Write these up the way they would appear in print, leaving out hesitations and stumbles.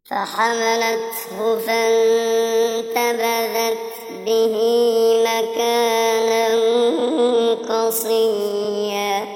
فحملته فانتبذت به مكانا قصيا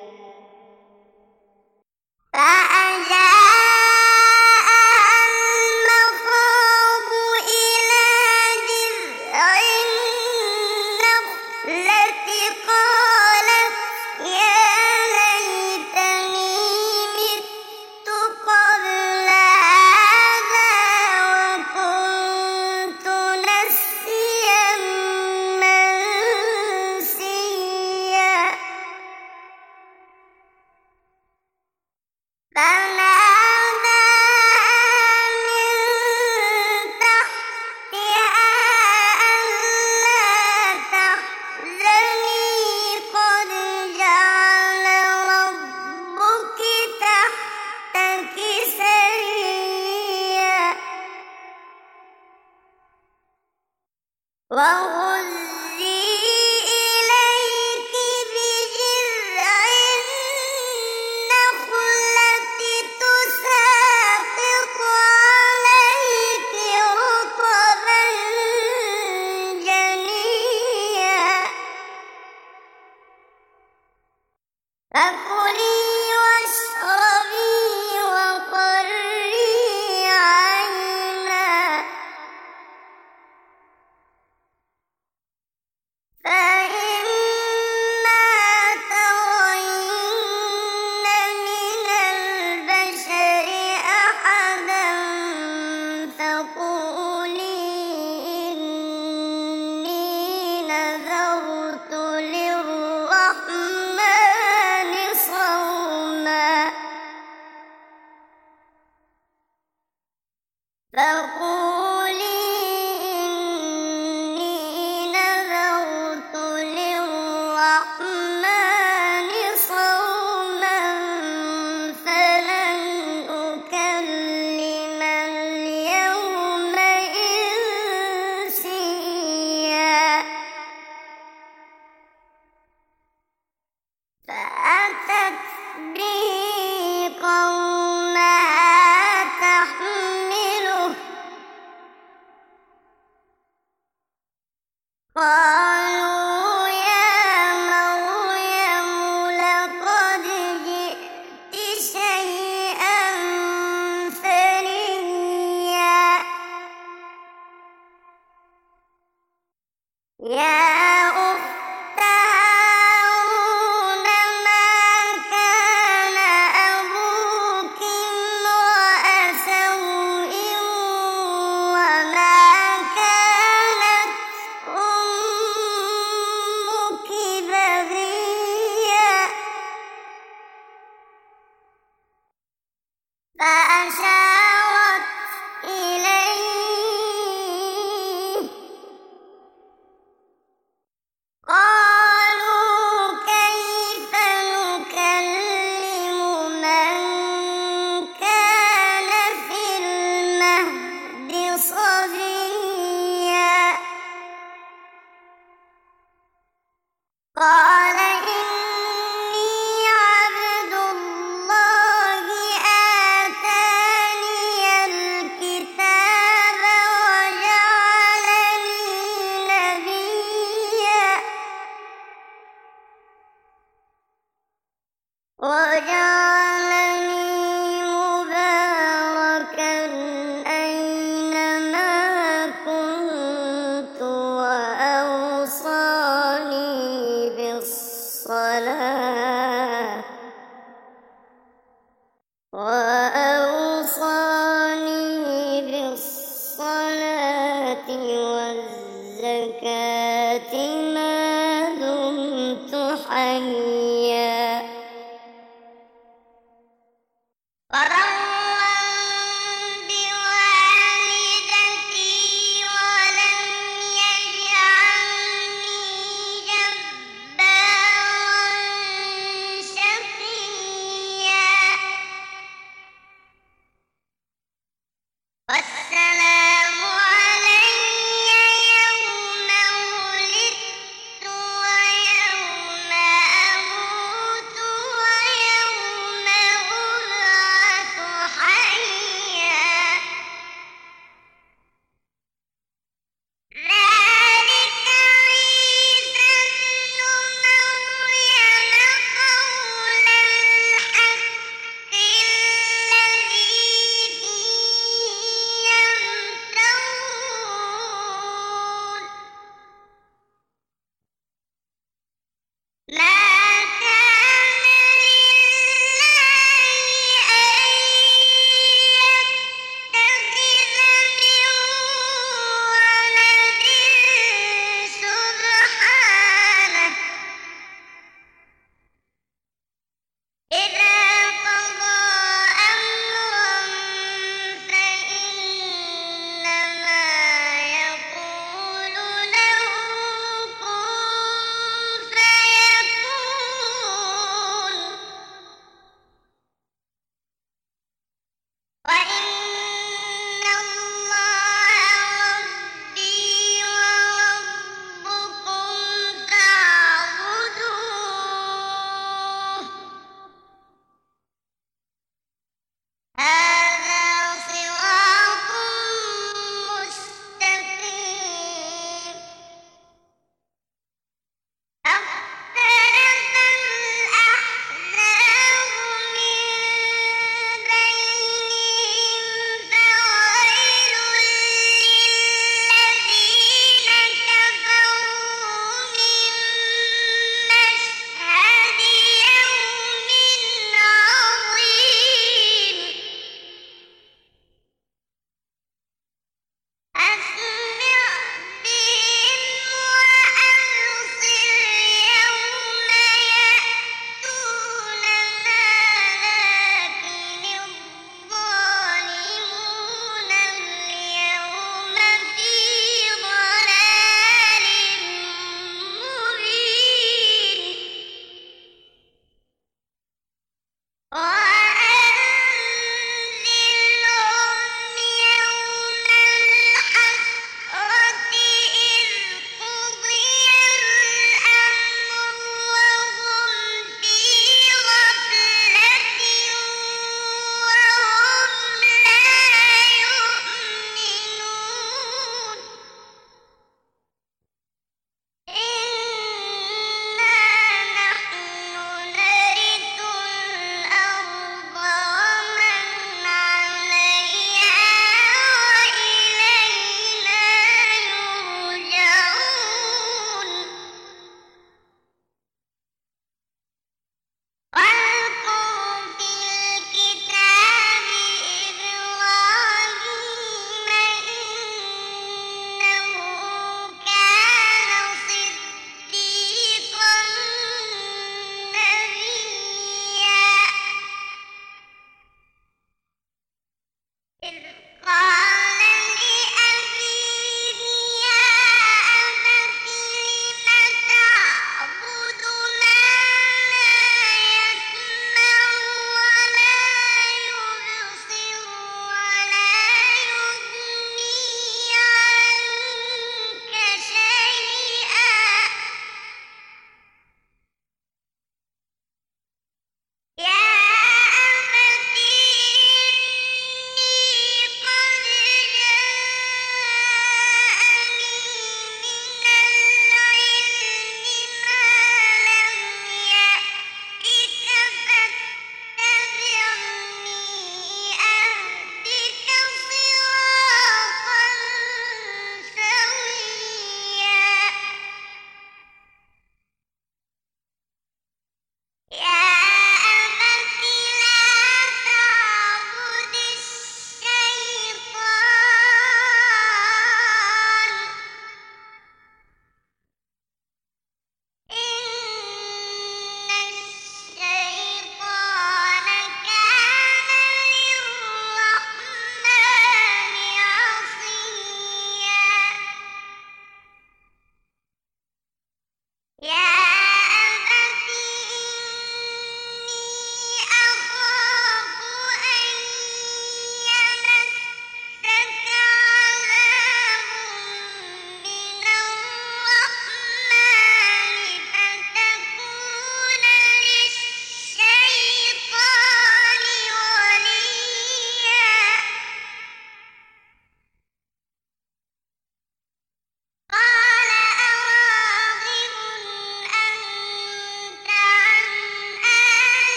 وهزي إليك بجذع النخلة تساقط عليك رطبا جنيا فكلي واشربي وقري عينا فإما ترين من البشر أحدا فقولي إني نذرت للرحمن صوما فقولي إني نذرت للرحمن صوما فلن أكلم اليوم إنسيا فأتت به قومها تحمله قالوا يا مريم لقد جئت شيئا فريا يا أخت هارون ما كان أبوك امرأ سوء وما كانت أمك بغيا فأشارت إليه قالوا كيف نكلم من كان في المهد صبيا قال إني عبد الله آتاني الكتاب وجعلني نبيا وجعلني مباركا أينما كنت وأوصاني بالصلاة والزكاة ما دمت حيا وبرا بوالدتي ولم يجعلني جبارا شقيا والسلام علي يوم ولدت ويوم أموت ويوم أبعث حيا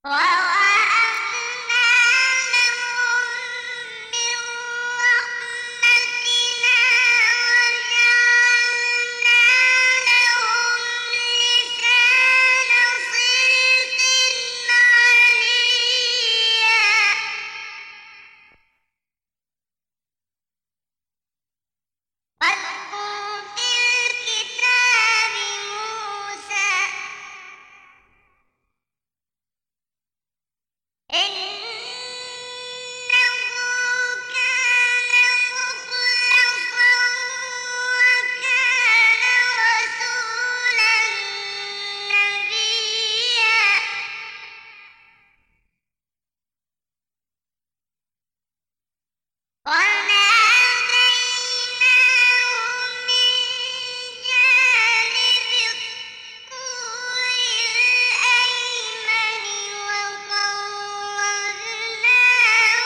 ووهبنا لهم من رحمتنا وجعلنا لهم لسان صدق عليا واذكر في الكتاب موسى إنه كان مخلصا وكان رسولا نبيا وناديناه من جانب الطور الأيمن وقربناه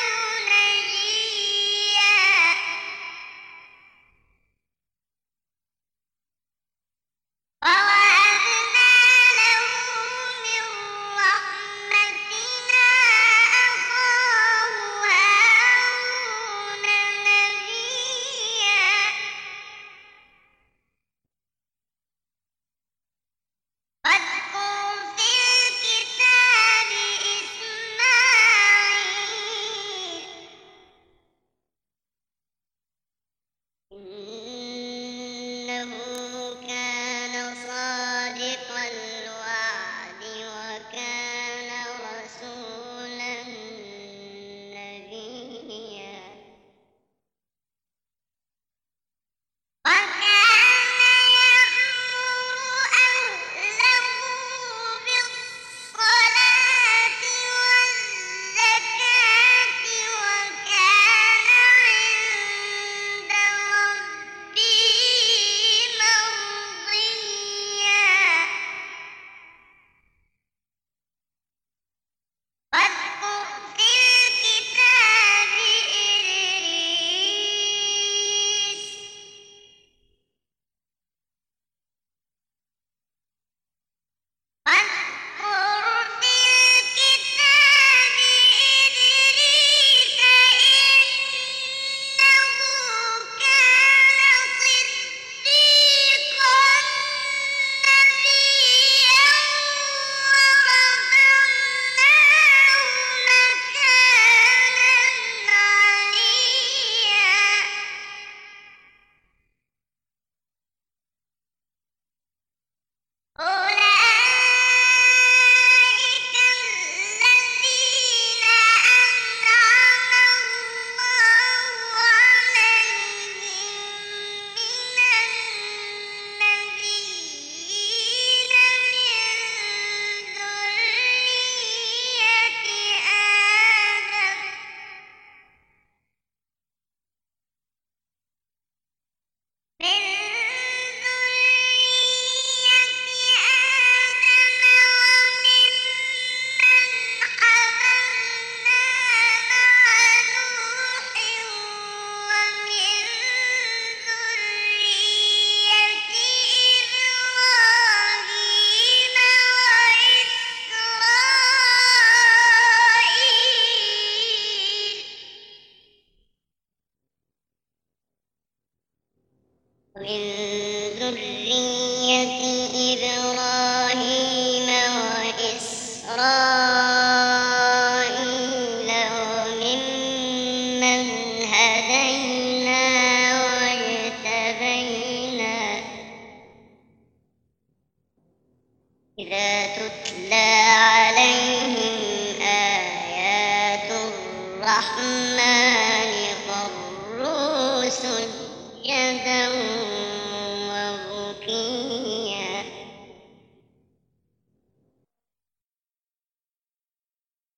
نجيا ووهبنا له من رحمتنا أخاه هارون نبيا واذكر في الكتاب إسماعيل إنه كان صادق الوعد وكان رسولا نبيا وكان يأمر أهله بالصلاة والزكاة وكان عند ربه مرضيا واذكر في الكتاب إدريس واذكر في الكتاب إدريس إنه كان صديقا نبيا ورفعناه مكانا عليا أولئك الذين أنعم الله عليهم من النبيين من ذرية آدم وممن حملنا مع نوح ومن ذرية إبراهيم وإسرائيل ومن ذرية إبراهيم وإسرائيل وممن هدينا واجتبينا إذا تتلى عليهم آيات الرحمن خروا سجدا